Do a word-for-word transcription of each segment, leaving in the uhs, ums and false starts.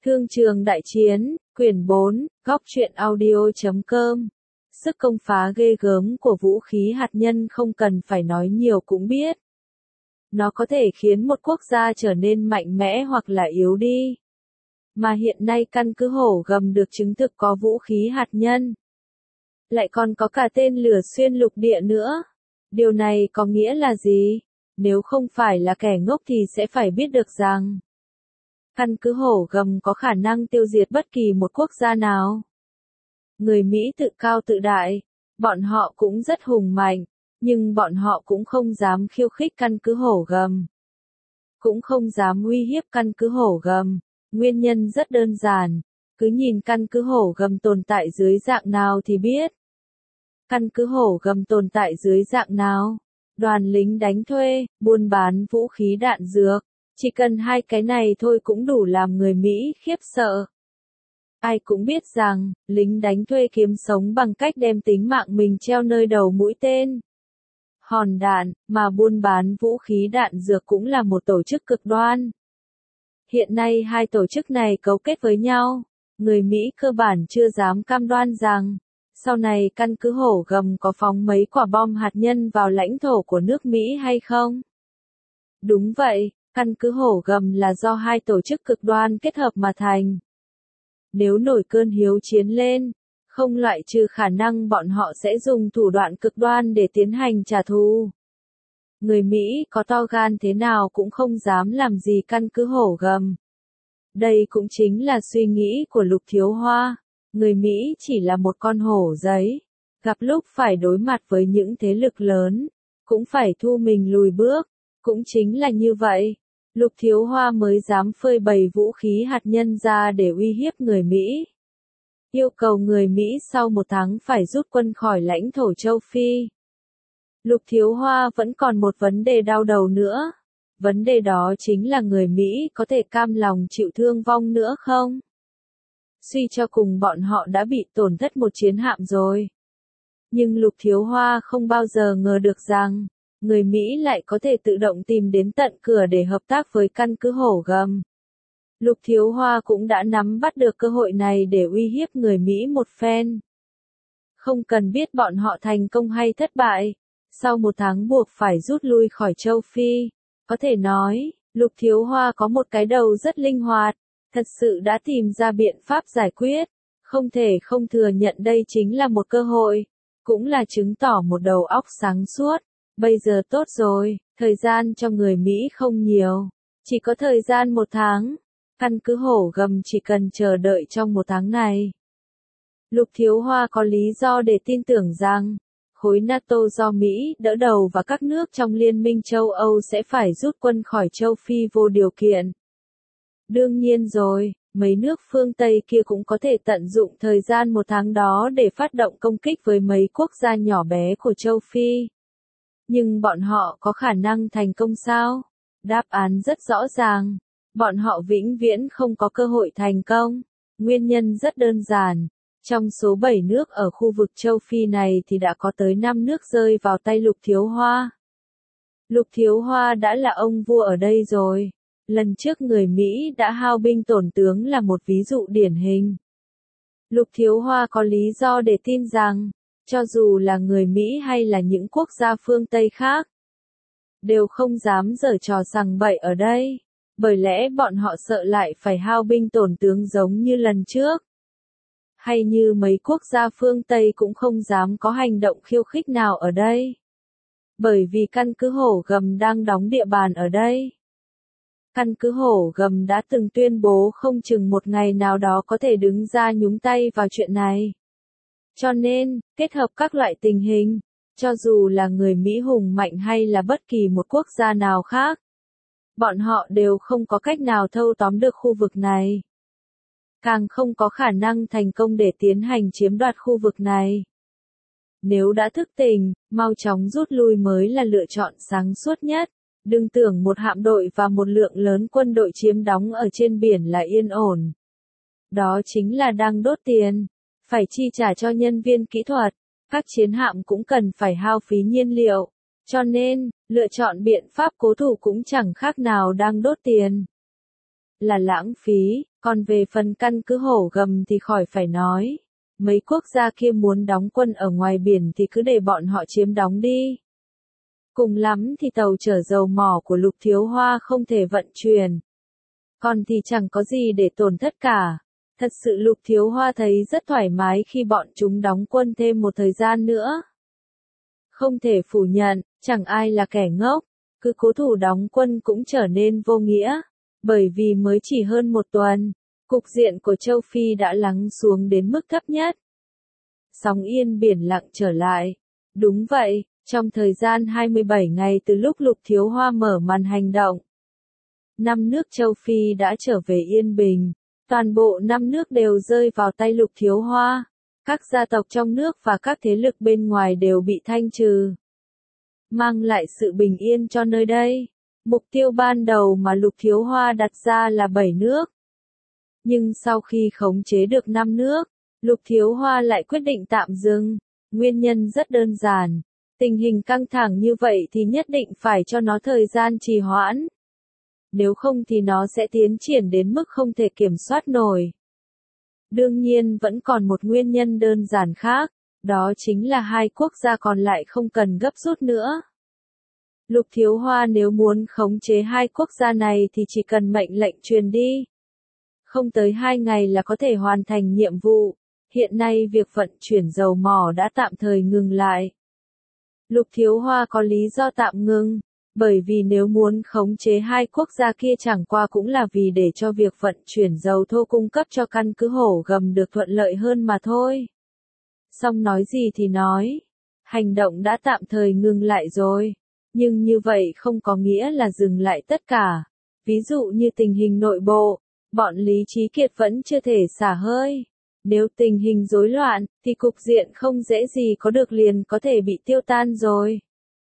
Thương trường đại chiến, quyển bốn, góc truyện audio.com. Sức công phá ghê gớm của vũ khí hạt nhân không cần phải nói nhiều cũng biết. Nó có thể khiến một quốc gia trở nên mạnh mẽ hoặc là yếu đi. Mà hiện nay căn cứ Hổ Gầm được chứng thực có vũ khí hạt nhân. Lại còn có cả tên lửa xuyên lục địa nữa. Điều này có nghĩa là gì? Nếu không phải là kẻ ngốc thì sẽ phải biết được rằng căn cứ Hổ Gầm có khả năng tiêu diệt bất kỳ một quốc gia nào. Người Mỹ tự cao tự đại, bọn họ cũng rất hùng mạnh, nhưng bọn họ cũng không dám khiêu khích căn cứ Hổ Gầm. Cũng không dám uy hiếp căn cứ Hổ Gầm. Nguyên nhân rất đơn giản, cứ nhìn căn cứ Hổ Gầm tồn tại dưới dạng nào thì biết. Căn cứ Hổ Gầm tồn tại dưới dạng nào? Đoàn lính đánh thuê, buôn bán vũ khí đạn dược. Chỉ cần hai cái này thôi cũng đủ làm người Mỹ khiếp sợ. Ai cũng biết rằng, lính đánh thuê kiếm sống bằng cách đem tính mạng mình treo nơi đầu mũi tên. Hòn đạn, mà buôn bán vũ khí đạn dược cũng là một tổ chức cực đoan. Hiện nay hai tổ chức này cấu kết với nhau. Người Mỹ cơ bản chưa dám cam đoan rằng, sau này căn cứ Hổ Gầm có phóng mấy quả bom hạt nhân vào lãnh thổ của nước Mỹ hay không? Đúng vậy, căn cứ Hổ Gầm là do hai tổ chức cực đoan kết hợp mà thành. Nếu nổi cơn hiếu chiến lên, không loại trừ khả năng bọn họ sẽ dùng thủ đoạn cực đoan để tiến hành trả thù. Người Mỹ có to gan thế nào cũng không dám làm gì căn cứ Hổ Gầm. Đây cũng chính là suy nghĩ của Lục Thiếu Hoa. Người Mỹ chỉ là một con hổ giấy, gặp lúc phải đối mặt với những thế lực lớn, cũng phải thu mình lùi bước. Cũng chính là như vậy, Lục Thiếu Hoa mới dám phơi bày vũ khí hạt nhân ra để uy hiếp người Mỹ. Yêu cầu người Mỹ sau một tháng phải rút quân khỏi lãnh thổ châu Phi. Lục Thiếu Hoa vẫn còn một vấn đề đau đầu nữa. Vấn đề đó chính là người Mỹ có thể cam lòng chịu thương vong nữa không? Suy cho cùng bọn họ đã bị tổn thất một chiến hạm rồi. Nhưng Lục Thiếu Hoa không bao giờ ngờ được rằng, người Mỹ lại có thể tự động tìm đến tận cửa để hợp tác với căn cứ Hổ Gầm. Lục Thiếu Hoa cũng đã nắm bắt được cơ hội này để uy hiếp người Mỹ một phen. Không cần biết bọn họ thành công hay thất bại, sau một tháng buộc phải rút lui khỏi châu Phi. Có thể nói, Lục Thiếu Hoa có một cái đầu rất linh hoạt, thật sự đã tìm ra biện pháp giải quyết. Không thể không thừa nhận đây chính là một cơ hội, cũng là chứng tỏ một đầu óc sáng suốt. Bây giờ tốt rồi, thời gian cho người Mỹ không nhiều, chỉ có thời gian một tháng. Căn cứ Hổ Gầm chỉ cần chờ đợi trong một tháng này. Lục Thiếu Hoa có lý do để tin tưởng rằng, khối NATO do Mỹ đỡ đầu và các nước trong Liên minh châu Âu sẽ phải rút quân khỏi châu Phi vô điều kiện. Đương nhiên rồi, mấy nước phương Tây kia cũng có thể tận dụng thời gian một tháng đó để phát động công kích với mấy quốc gia nhỏ bé của châu Phi. Nhưng bọn họ có khả năng thành công sao? Đáp án rất rõ ràng. Bọn họ vĩnh viễn không có cơ hội thành công. Nguyên nhân rất đơn giản. Trong số bảy nước ở khu vực châu Phi này thì đã có tới năm nước rơi vào tay Lục Thiếu Hoa. Lục Thiếu Hoa đã là ông vua ở đây rồi. Lần trước người Mỹ đã hao binh tổn tướng là một ví dụ điển hình. Lục Thiếu Hoa có lý do để tin rằng, cho dù là người Mỹ hay là những quốc gia phương Tây khác, đều không dám giở trò sằng bậy ở đây, bởi lẽ bọn họ sợ lại phải hao binh tổn tướng giống như lần trước. Hay như mấy quốc gia phương Tây cũng không dám có hành động khiêu khích nào ở đây. Bởi vì căn cứ Hổ Gầm đang đóng địa bàn ở đây. Căn cứ Hổ Gầm đã từng tuyên bố không chừng một ngày nào đó có thể đứng ra nhúng tay vào chuyện này. Cho nên, kết hợp các loại tình hình, cho dù là người Mỹ hùng mạnh hay là bất kỳ một quốc gia nào khác, bọn họ đều không có cách nào thâu tóm được khu vực này. Càng không có khả năng thành công để tiến hành chiếm đoạt khu vực này. Nếu đã thức tỉnh, mau chóng rút lui mới là lựa chọn sáng suốt nhất. Đừng tưởng một hạm đội và một lượng lớn quân đội chiếm đóng ở trên biển là yên ổn. Đó chính là đang đốt tiền. Phải chi trả cho nhân viên kỹ thuật. Các chiến hạm cũng cần phải hao phí nhiên liệu. Cho nên, lựa chọn biện pháp cố thủ cũng chẳng khác nào đang đốt tiền. là lãng phí, còn về phần căn cứ hổ gầm thì khỏi phải nói. Mấy quốc gia kia muốn đóng quân ở ngoài biển thì cứ để bọn họ chiếm đóng đi. Cùng lắm thì tàu chở dầu mỏ của Lục Thiếu Hoa không thể vận chuyển. Còn thì chẳng có gì để tổn thất cả. Thật sự Lục Thiếu Hoa thấy rất thoải mái khi bọn chúng đóng quân thêm một thời gian nữa. Không thể phủ nhận, chẳng ai là kẻ ngốc, cứ cố thủ đóng quân cũng trở nên vô nghĩa. Bởi vì mới chỉ hơn một tuần, cục diện của châu Phi đã lắng xuống đến mức thấp nhất. Sóng yên biển lặng trở lại. Đúng vậy, trong thời gian hai mươi bảy ngày từ lúc Lục Thiếu Hoa mở màn hành động, năm nước châu Phi đã trở về yên bình. Toàn bộ năm nước đều rơi vào tay Lục Thiếu Hoa. Các gia tộc trong nước và các thế lực bên ngoài đều bị thanh trừ, mang lại sự bình yên cho nơi đây. Mục tiêu ban đầu mà Lục Thiếu Hoa đặt ra là bảy nước. Nhưng sau khi khống chế được năm nước, Lục Thiếu Hoa lại quyết định tạm dừng. Nguyên nhân rất đơn giản. Tình hình căng thẳng như vậy thì nhất định phải cho nó thời gian trì hoãn. Nếu không thì nó sẽ tiến triển đến mức không thể kiểm soát nổi. Đương nhiên vẫn còn một nguyên nhân đơn giản khác, đó chính là hai quốc gia còn lại không cần gấp rút nữa. Lục Thiếu Hoa nếu muốn khống chế hai quốc gia này thì chỉ cần mệnh lệnh truyền đi. Không tới hai ngày là có thể hoàn thành nhiệm vụ. Hiện nay việc vận chuyển dầu mỏ đã tạm thời ngừng lại. Lục Thiếu Hoa có lý do tạm ngừng, bởi vì nếu muốn khống chế hai quốc gia kia chẳng qua cũng là vì để cho việc vận chuyển dầu thô cung cấp cho căn cứ hổ gầm được thuận lợi hơn mà thôi. Xong nói gì thì nói, hành động đã tạm thời ngừng lại rồi, nhưng như vậy không có nghĩa là dừng lại tất cả. Ví dụ như tình hình nội bộ, bọn Lý Chí Kiệt vẫn chưa thể xả hơi. Nếu tình hình rối loạn, thì cục diện không dễ gì có được liền có thể bị tiêu tan rồi.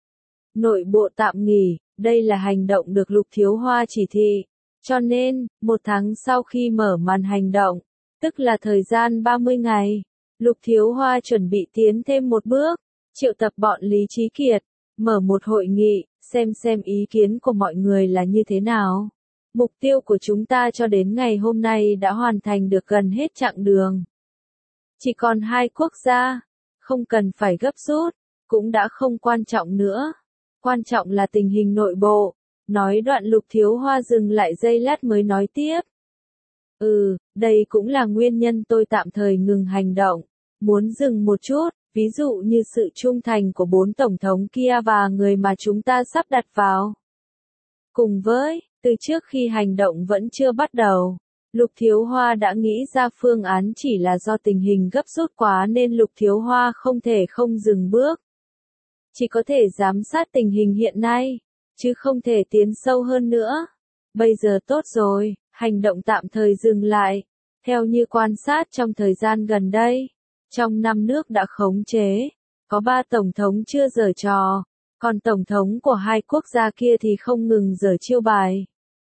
Nội bộ tạm nghỉ, đây là hành động được Lục Thiếu Hoa chỉ thị. Cho nên, một tháng sau khi mở màn hành động, tức là thời gian ba mươi ngày, Lục Thiếu Hoa chuẩn bị tiến thêm một bước, triệu tập bọn Lý Chí Kiệt, mở một hội nghị, xem xem ý kiến của mọi người là như thế nào. Mục tiêu của chúng ta cho đến ngày hôm nay đã hoàn thành được gần hết chặng đường. Chỉ còn hai quốc gia, không cần phải gấp rút, cũng đã không quan trọng nữa. Quan trọng là tình hình nội bộ. Nói đoạn Lục Thiếu Hoa dừng lại giây lát mới nói tiếp. Ừ, đây cũng là nguyên nhân tôi tạm thời ngừng hành động. Muốn dừng một chút, ví dụ như sự trung thành của bốn tổng thống kia và người mà chúng ta sắp đặt vào. Cùng với, từ trước khi hành động vẫn chưa bắt đầu, Lục Thiếu Hoa đã nghĩ ra phương án chỉ là do tình hình gấp rút quá nên Lục Thiếu Hoa không thể không dừng bước. Chỉ có thể giám sát tình hình hiện nay, chứ không thể tiến sâu hơn nữa. Bây giờ tốt rồi, hành động tạm thời dừng lại. Theo như quan sát trong thời gian gần đây, trong năm nước đã khống chế, có ba tổng thống chưa giở trò, còn tổng thống của hai quốc gia kia thì không ngừng giở chiêu bài.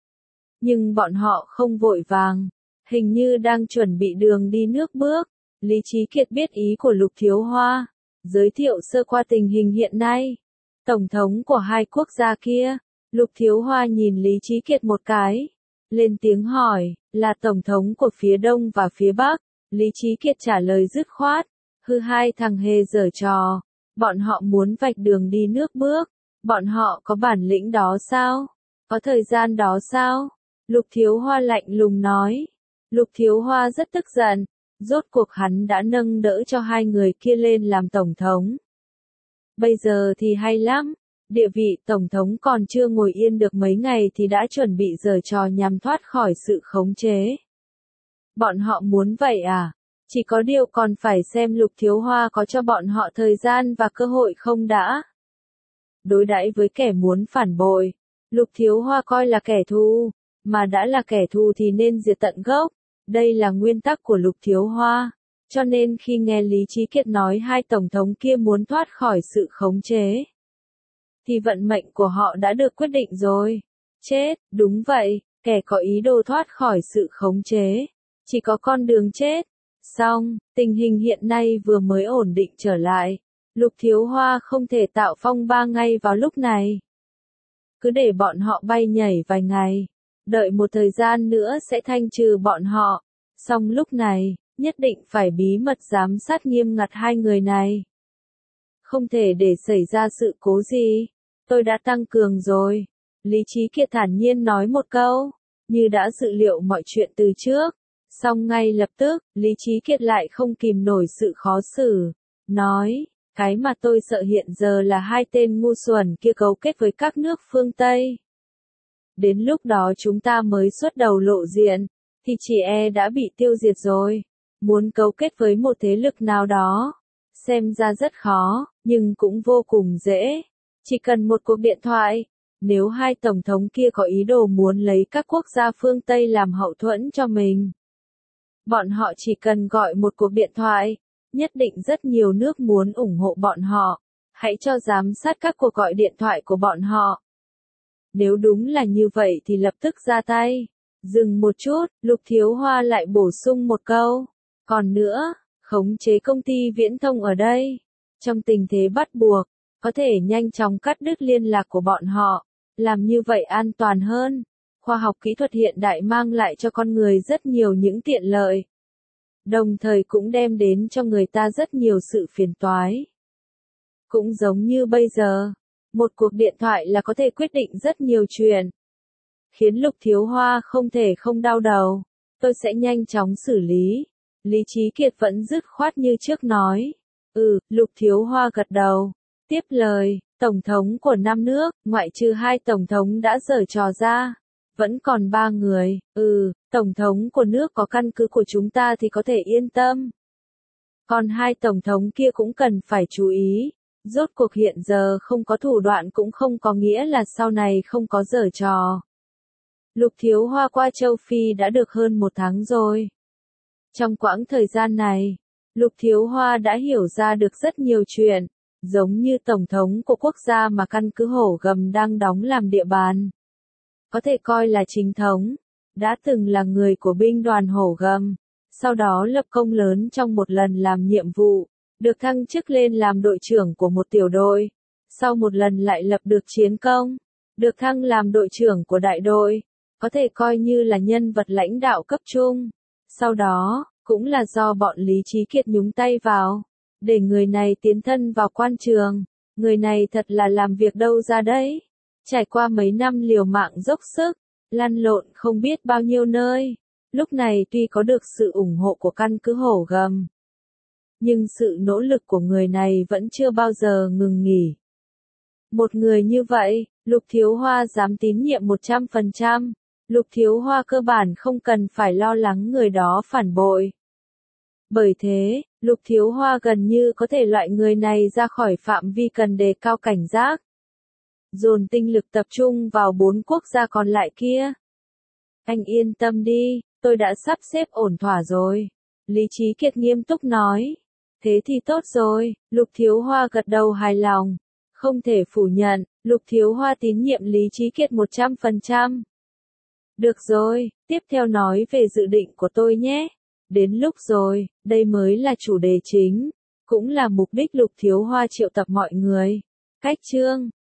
Nhưng bọn họ không vội vàng, hình như đang chuẩn bị đường đi nước bước. Lý Chí Kiệt biết ý của Lục Thiếu Hoa, giới thiệu sơ qua tình hình hiện nay. Tổng thống của hai quốc gia kia, Lục Thiếu Hoa nhìn Lý Chí Kiệt một cái, lên tiếng hỏi, là tổng thống của phía Đông và phía Bắc. Lý Chí Kiệt trả lời dứt khoát, hư hai thằng hề giở trò, bọn họ muốn vạch đường đi nước bước, bọn họ có bản lĩnh đó sao? Có thời gian đó sao? Lục Thiếu Hoa lạnh lùng nói. Lục Thiếu Hoa rất tức giận, rốt cuộc hắn đã nâng đỡ cho hai người kia lên làm tổng thống. Bây giờ thì hay lắm, địa vị tổng thống còn chưa ngồi yên được mấy ngày thì đã chuẩn bị giở trò nhằm thoát khỏi sự khống chế. Bọn họ muốn vậy à? Chỉ có điều còn phải xem Lục Thiếu Hoa có cho bọn họ thời gian và cơ hội không đã. Đối đãi với kẻ muốn phản bội, Lục Thiếu Hoa coi là kẻ thù, mà đã là kẻ thù thì nên diệt tận gốc. Đây là nguyên tắc của Lục Thiếu Hoa. Cho nên khi nghe Lý Chí Kiệt nói hai tổng thống kia muốn thoát khỏi sự khống chế, thì vận mệnh của họ đã được quyết định rồi. Chết, đúng vậy, kẻ có ý đồ thoát khỏi sự khống chế, chỉ có con đường chết. Xong, tình hình hiện nay vừa mới ổn định trở lại. Lục Thiếu Hoa không thể tạo phong ba ngay vào lúc này. Cứ để bọn họ bay nhảy vài ngày, Đợi một thời gian nữa sẽ thanh trừ bọn họ. Song lúc này, nhất định phải bí mật giám sát nghiêm ngặt hai người này. Không thể để xảy ra sự cố gì. Tôi đã tăng cường rồi. Lý Chí Kiệt thản nhiên nói một câu, như đã dự liệu mọi chuyện từ trước. Song ngay lập tức, Lý Chí Kiệt lại không kìm nổi sự khó xử. Nói, cái mà tôi sợ hiện giờ là hai tên ngu xuẩn kia cấu kết với các nước phương Tây. Đến lúc đó chúng ta mới xuất đầu lộ diện, thì chỉ e đã bị tiêu diệt rồi. Muốn cấu kết với một thế lực nào đó, xem ra rất khó, nhưng cũng vô cùng dễ. Chỉ cần một cuộc điện thoại. Nếu hai tổng thống kia có ý đồ muốn lấy các quốc gia phương Tây làm hậu thuẫn cho mình, bọn họ chỉ cần gọi một cuộc điện thoại, nhất định rất nhiều nước muốn ủng hộ bọn họ. Hãy cho giám sát các cuộc gọi điện thoại của bọn họ. Nếu đúng là như vậy thì lập tức ra tay. Dừng một chút, Lục Thiếu Hoa lại bổ sung một câu. Còn nữa, khống chế công ty viễn thông ở đây. Trong tình thế bắt buộc, có thể nhanh chóng cắt đứt liên lạc của bọn họ. Làm như vậy an toàn hơn. Khoa học kỹ thuật hiện đại mang lại cho con người rất nhiều những tiện lợi. Đồng thời cũng đem đến cho người ta rất nhiều sự phiền toái. Cũng giống như bây giờ, một cuộc điện thoại là có thể quyết định rất nhiều chuyện. Khiến Lục Thiếu Hoa không thể không đau đầu. Tôi sẽ nhanh chóng xử lý. Lý Chí Kiệt vẫn dứt khoát như trước nói. Ừ, Lục Thiếu Hoa gật đầu. Tiếp lời, Tổng thống của năm nước, ngoại trừ hai Tổng thống đã giở trò ra. Vẫn còn ba người. Ừ, Tổng thống của nước có căn cứ của chúng ta thì có thể yên tâm. Còn hai Tổng thống kia cũng cần phải chú ý. Rốt cuộc hiện giờ không có thủ đoạn cũng không có nghĩa là sau này không có giở trò. Lục Thiếu Hoa qua châu Phi đã được hơn một tháng rồi. Trong quãng thời gian này, Lục Thiếu Hoa đã hiểu ra được rất nhiều chuyện, giống như Tổng thống của quốc gia mà căn cứ Hổ Gầm đang đóng làm địa bàn. Có thể coi là chính thống, đã từng là người của binh đoàn Hổ Gầm, sau đó lập công lớn trong một lần làm nhiệm vụ, được thăng chức lên làm đội trưởng của một tiểu đội, sau một lần lại lập được chiến công, được thăng làm đội trưởng của đại đội, có thể coi như là nhân vật lãnh đạo cấp trung. Sau đó, cũng là do bọn Lý Chí Kiệt nhúng tay vào, để người này tiến thân vào quan trường. Người này thật là làm việc đâu ra đấy. Trải qua mấy năm liều mạng dốc sức, lăn lộn không biết bao nhiêu nơi. Lúc này tuy có được sự ủng hộ của căn cứ Hổ Gầm, nhưng sự nỗ lực của người này vẫn chưa bao giờ ngừng nghỉ. Một người như vậy, Lục Thiếu Hoa dám tín nhiệm một trăm phần trăm. Lục Thiếu Hoa cơ bản không cần phải lo lắng người đó phản bội. Bởi thế, Lục Thiếu Hoa gần như có thể loại người này ra khỏi phạm vi cần đề cao cảnh giác. Dồn tinh lực tập trung vào bốn quốc gia còn lại kia. Anh yên tâm đi, tôi đã sắp xếp ổn thỏa rồi. Lý Chí Kiệt nghiêm túc nói. Thế thì tốt rồi, Lục Thiếu Hoa gật đầu hài lòng. Không thể phủ nhận, Lục Thiếu Hoa tín nhiệm Lý Chí Kiệt một trăm phần trăm. Được rồi, tiếp theo nói về dự định của tôi nhé. Đến lúc rồi, đây mới là chủ đề chính, cũng là mục đích Lục Thiếu Hoa triệu tập mọi người. Cách chương